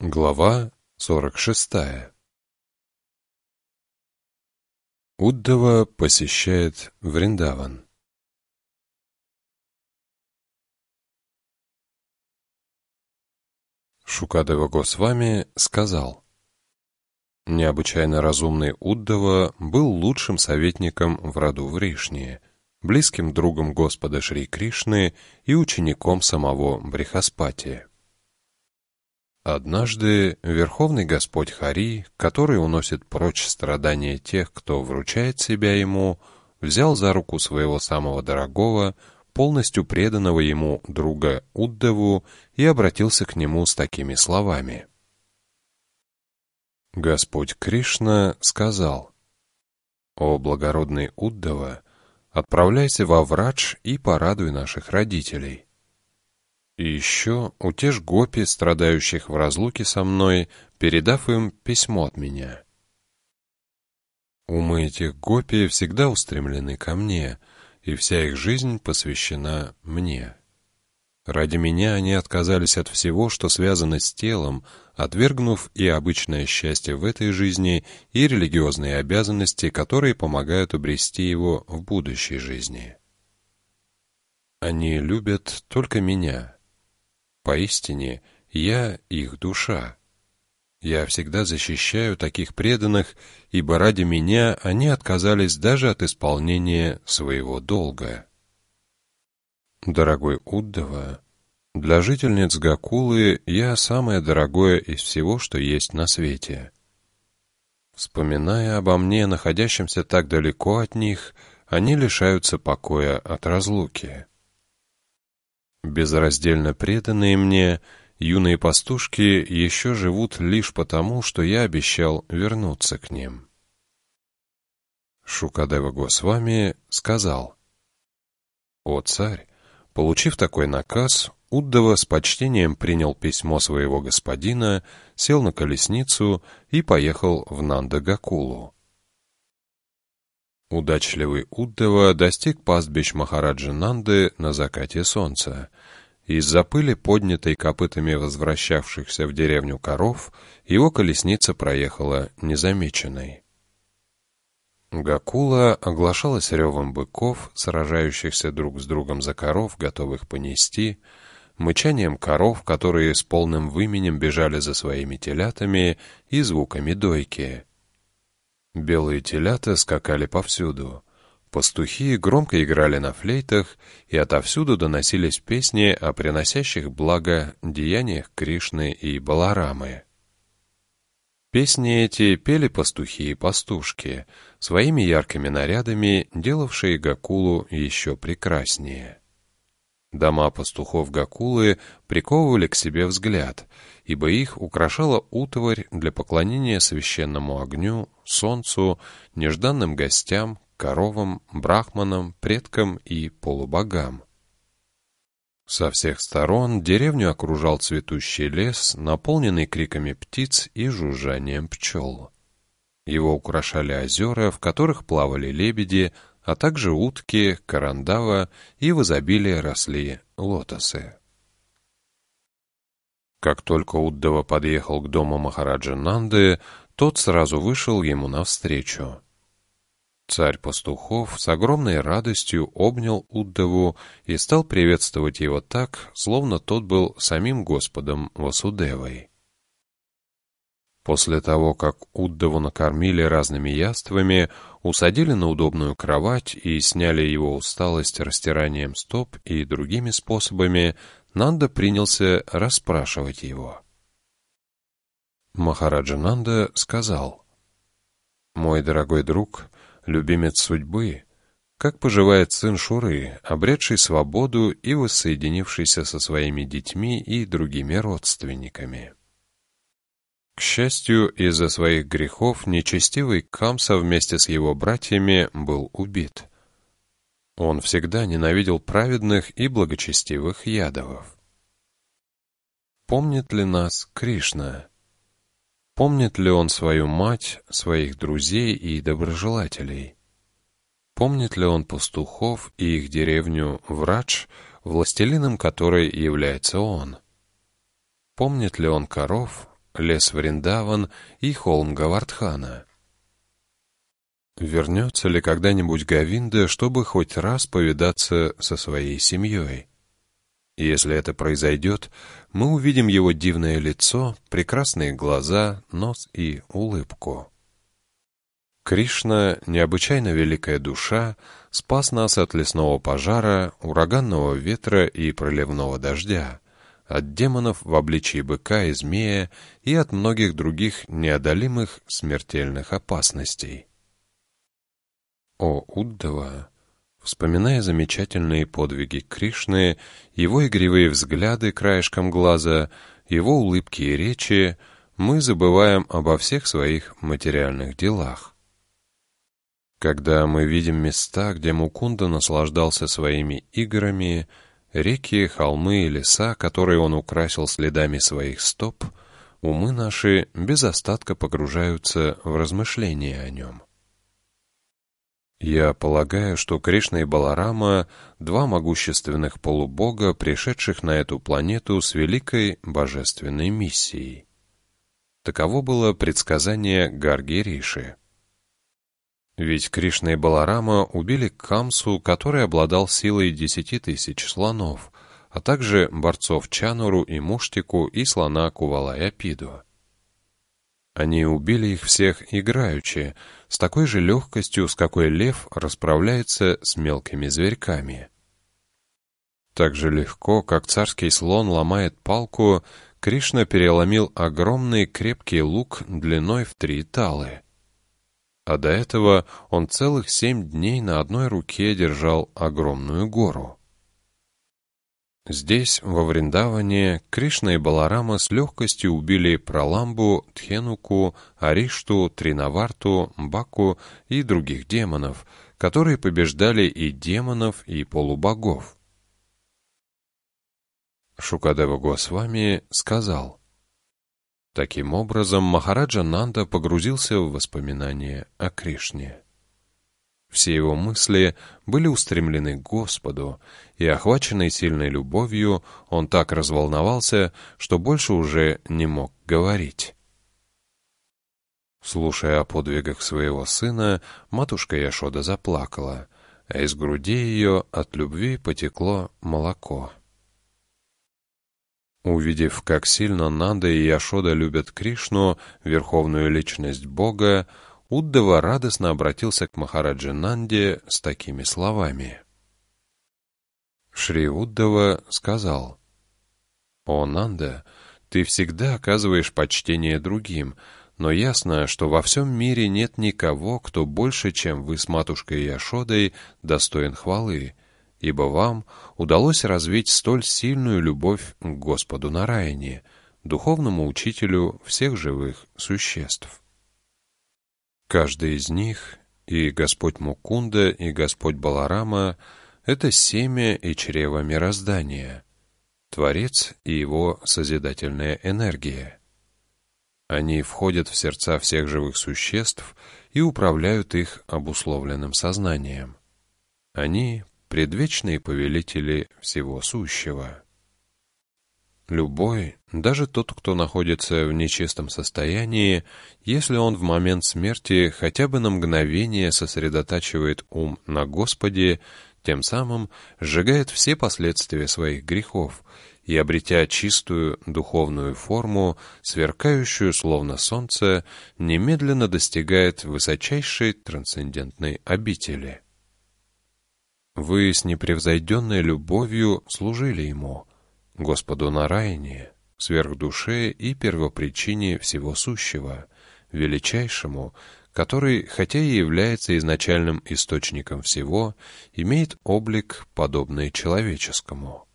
Глава 46. Уддава посещает Вриндаван. Шукадева Госвами сказал: необычайно разумный Уддава был лучшим советником в роду Вришни, близким другом Господа Шри Кришны и учеником самого Брихаспати. Однажды Верховный Господь Хари, который уносит прочь страдания тех, кто вручает себя Ему, взял за руку своего самого дорогого, полностью преданного Ему друга Уддаву и обратился к нему с такими словами. Господь Кришна сказал: «О благородный Уддава, отправляйся во Врадж и порадуй наших родителей. И еще утешь гопи, страдающих в разлуке со мной, передав им письмо от меня». Умы этих гопи всегда устремлены ко мне, и вся их жизнь посвящена мне. Ради меня они отказались от всего, что связано с телом, отвергнув и обычное счастье в этой жизни, и религиозные обязанности, которые помогают обрести его в будущей жизни. Они любят только меня. Поистине, я их душа. Я всегда защищаю таких преданных, ибо ради меня они отказались даже от исполнения своего долга. Дорогой Уддава, для жительниц Гокулы я самое дорогое из всего, что есть на свете. Вспоминая обо мне, находящемся так далеко от них, они лишаются покоя от разлуки. Безраздельно преданные мне, юные пастушки еще живут лишь потому, что я обещал вернуться к ним. Шукадева Госвами сказал: «О царь, получив такой наказ, Уддава с почтением принял письмо своего господина, сел на колесницу и поехал в Нанда-Гокулу. Удачливый Уддава достиг пастбищ Махараджи Нанды на закате солнца. Из-за пыли, поднятой копытами возвращавшихся в деревню коров, его колесница проехала незамеченной. Гокула оглашалась ревом быков, сражающихся друг с другом за коров, готовых понести, мычанием коров, которые с полным выменем бежали за своими телятами, и звуками дойки. Белые телята скакали повсюду. Пастухи громко играли на флейтах, и отовсюду доносились песни о приносящих благо деяниях Кришны и Баларамы. Песни эти пели пастухи и пастушки, своими яркими нарядами делавшие Гокулу еще прекраснее. Дома пастухов Гокулы приковывали к себе взгляд, ибо их украшала утварь для поклонения священному огню, солнцу, нежданным гостям, коровам, брахманам, предкам и полубогам. Со всех сторон деревню окружал цветущий лес, наполненный криками птиц и жужжанием пчел. Его украшали озера, в которых плавали лебеди, а также утки, карандава, и в изобилии росли лотосы. Как только Уддава подъехал к дому Махараджи Нанды, тот сразу вышел ему навстречу. Царь пастухов с огромной радостью обнял Уддаву и стал приветствовать его так, словно тот был самим Господом Васудевой. После того, как Уддаву накормили разными яствами, усадили на удобную кровать и сняли его усталость растиранием стоп и другими способами, Нанда принялся расспрашивать его. Махараджа Нанда сказал: «Мой дорогой друг, любимец судьбы, как поживает сын Шуры, обретший свободу и воссоединившийся со своими детьми и другими родственниками?» К счастью, из-за своих грехов нечестивый Камса вместе с его братьями был убит. Он всегда ненавидел праведных и благочестивых ядовов. Помнит ли нас Кришна? Помнит ли он свою мать, своих друзей и доброжелателей? Помнит ли он пастухов и их деревню Врадж, властелином которой является он? Помнит ли он коров, лес Вриндаван и холм Говардхана? Вернется ли когда-нибудь Говинда, чтобы хоть раз повидаться со своей семьей? Если это произойдет, мы увидим его дивное лицо, прекрасные глаза, нос и улыбку. Кришна, необычайно великая душа, спас нас от лесного пожара, ураганного ветра и проливного дождя, от демонов в обличии быка и змея и от многих других неодолимых смертельных опасностей. О Уддава! Вспоминая замечательные подвиги Кришны, его игривые взгляды краешком глаза, его улыбки и речи, мы забываем обо всех своих материальных делах. Когда мы видим места, где Мукунда наслаждался своими играми, реки, холмы и леса, которые он украсил следами своих стоп, умы наши без остатка погружаются в размышления о нем. Я полагаю, что Кришна и Баларама — два могущественных полубога, пришедших на эту планету с великой божественной миссией. Таково было предсказание Гарги Риши. Ведь Кришна и Баларама убили Камсу, который обладал силой 10 000 слонов, а также борцов Чануру и Муштику и слона Кувалаяпиду. Они убили их всех играючи, с такой же легкостью, с какой лев расправляется с мелкими зверьками. Так же легко, как царский слон ломает палку, Кришна переломил огромный крепкий лук длиной в 3 талы. А до этого он целых 7 дней на одной руке держал огромную гору. Здесь, во Вриндаване, Кришна и Баларама с легкостью убили Праламбу, Тхенуку, Аришту, Тринаварту, Баку и других демонов, которые побеждали и демонов, и полубогов. Шукадева Госвами сказал: таким образом, Махараджа Нанда погрузился в воспоминания о Кришне. Все его мысли были устремлены к Господу, и, охваченный сильной любовью, он так разволновался, что больше уже не мог говорить. Слушая о подвигах своего сына, матушка Яшода заплакала, а из груди ее от любви потекло молоко. Увидев, как сильно Нанда и Яшода любят Кришну, верховную личность Бога, Уддава радостно обратился к Махараджи Нанде с такими словами. Шри Уддава сказал: «О Нанда, ты всегда оказываешь почтение другим, но ясно, что во всем мире нет никого, кто больше, чем вы с матушкой Яшодой, достоин хвалы, ибо вам удалось развить столь сильную любовь к Господу Нараяне, духовному учителю всех живых существ. Каждый из них, и Господь Мукунда, и Господь Баларама, это семя и чрево мироздания, Творец и его созидательная энергия. Они входят в сердца всех живых существ и управляют их обусловленным сознанием. Они — предвечные повелители всего сущего. Любой, даже тот, кто находится в нечистом состоянии, если он в момент смерти хотя бы на мгновение сосредотачивает ум на Господе, тем самым сжигает все последствия своих грехов и, обретя чистую духовную форму, сверкающую словно солнце, немедленно достигает высочайшей трансцендентной обители. Вы с непревзойденной любовью служили Ему, Господу Нараяне, сверхдуше и первопричине всего сущего, величайшему, который, хотя и является изначальным источником всего, имеет облик, подобный человеческому.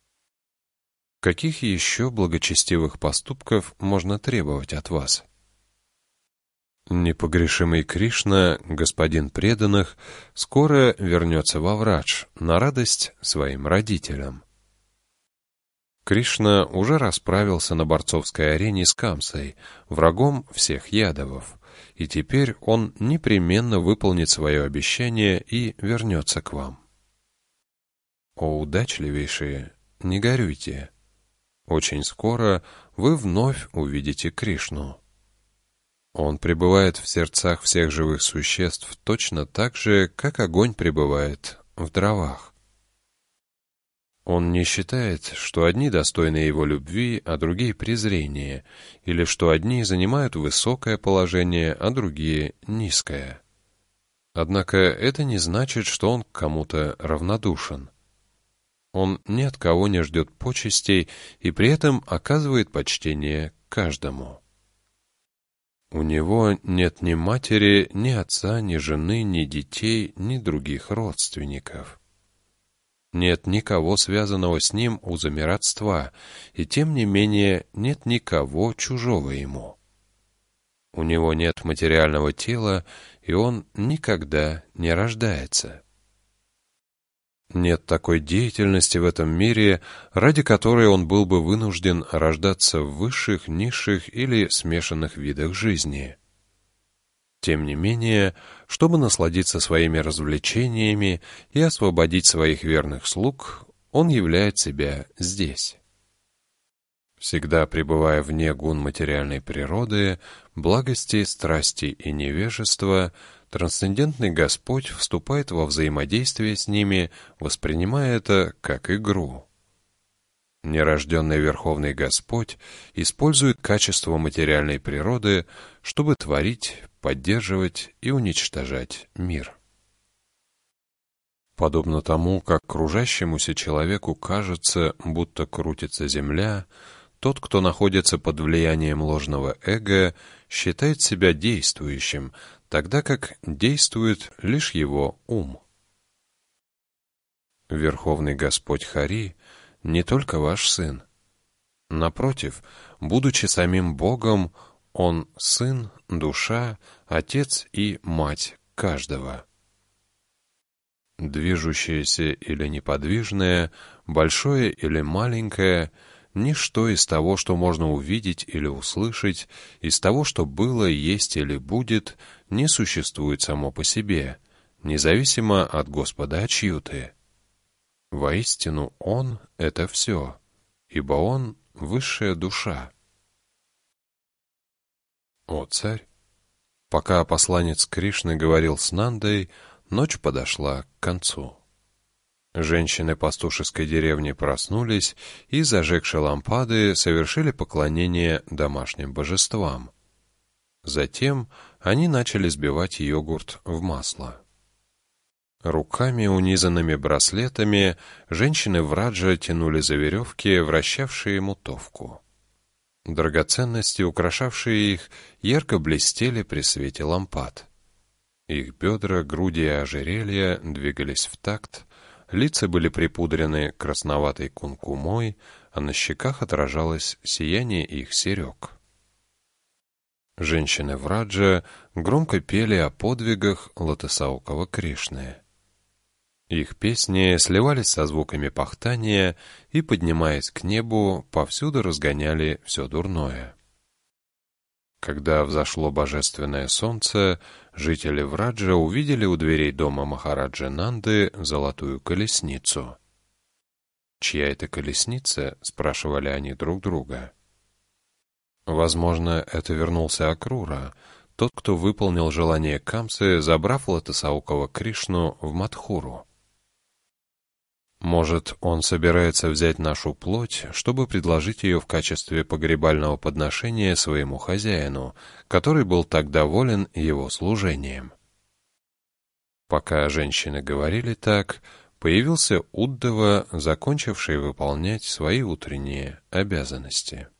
Каких еще благочестивых поступков можно требовать от вас? Непогрешимый Кришна, господин преданных, скоро вернется во Врадж на радость своим родителям. Кришна уже расправился на борцовской арене с Камсой, врагом всех ядовов, и теперь он непременно выполнит свое обещание и вернется к вам. О удачливейшие, не горюйте. Очень скоро вы вновь увидите Кришну. Он пребывает в сердцах всех живых существ точно так же, как огонь пребывает в дровах. Он не считает, что одни достойны его любви, а другие презрения, или что одни занимают высокое положение, а другие низкое. Однако это не значит, что он к кому-то равнодушен. Он ни от кого не ждет почестей и при этом оказывает почтение каждому. У него нет ни матери, ни отца, ни жены, ни детей, ни других родственников. Нет никого, связанного с ним узами родства, и тем не менее нет никого чужого ему. У него нет материального тела, и он никогда не рождается. Нет такой деятельности в этом мире, ради которой он был бы вынужден рождаться в высших, низших или смешанных видах жизни. Тем не менее, чтобы насладиться своими развлечениями и освободить своих верных слуг, он являет себя здесь. Всегда пребывая вне гун материальной природы, благости, страсти и невежества, трансцендентный Господь вступает во взаимодействие с ними, воспринимая это как игру. Нерожденный Верховный Господь использует качества материальной природы, чтобы творить, поддерживать и уничтожать мир. Подобно тому, как кружащемуся человеку кажется, будто крутится земля, тот, кто находится под влиянием ложного эго, считает себя действующим, тогда как действует лишь его ум. Верховный Господь Хари не только ваш сын. Напротив, будучи самим Богом, Он сын, душа, отец и мать каждого. Движущееся или неподвижное, большое или маленькое, ничто из того, что можно увидеть или услышать, из того, что было, есть или будет, не существует само по себе, независимо от Господа Ачьюты. Воистину, Он — это все, ибо Он — высшая душа. О, царь! Пока посланец Кришны говорил с Нандой, ночь подошла к концу. Женщины пастушеской деревни проснулись и, зажегши лампады, совершили поклонение домашним божествам. Затем они начали сбивать йогурт в масло. Руками, унизанными браслетами, женщины Враджа тянули за веревки, вращавшие мутовку. Драгоценности, украшавшие их, ярко блестели при свете лампад. Их бедра, груди и ожерелья двигались в такт, лица были припудрены красноватой кункумой, а на щеках отражалось сияние их серег. Женщины Враджа громко пели о подвигах лотосаукого Кришны. Их песни сливались со звуками пахтания и, поднимаясь к небу, повсюду разгоняли все дурное. Когда взошло божественное солнце, жители Враджа увидели у дверей дома Махараджи Нанды золотую колесницу. «Чья это колесница?» — спрашивали они друг друга. Возможно, это вернулся Акрура, тот, кто выполнил желание Камсы, забрав лотосаукого Кришну в Мадхуру. Может, он собирается взять нашу плоть, чтобы предложить ее в качестве погребального подношения своему хозяину, который был так доволен его служением. Пока женщины говорили так, появился Уддава, закончивший выполнять свои утренние обязанности.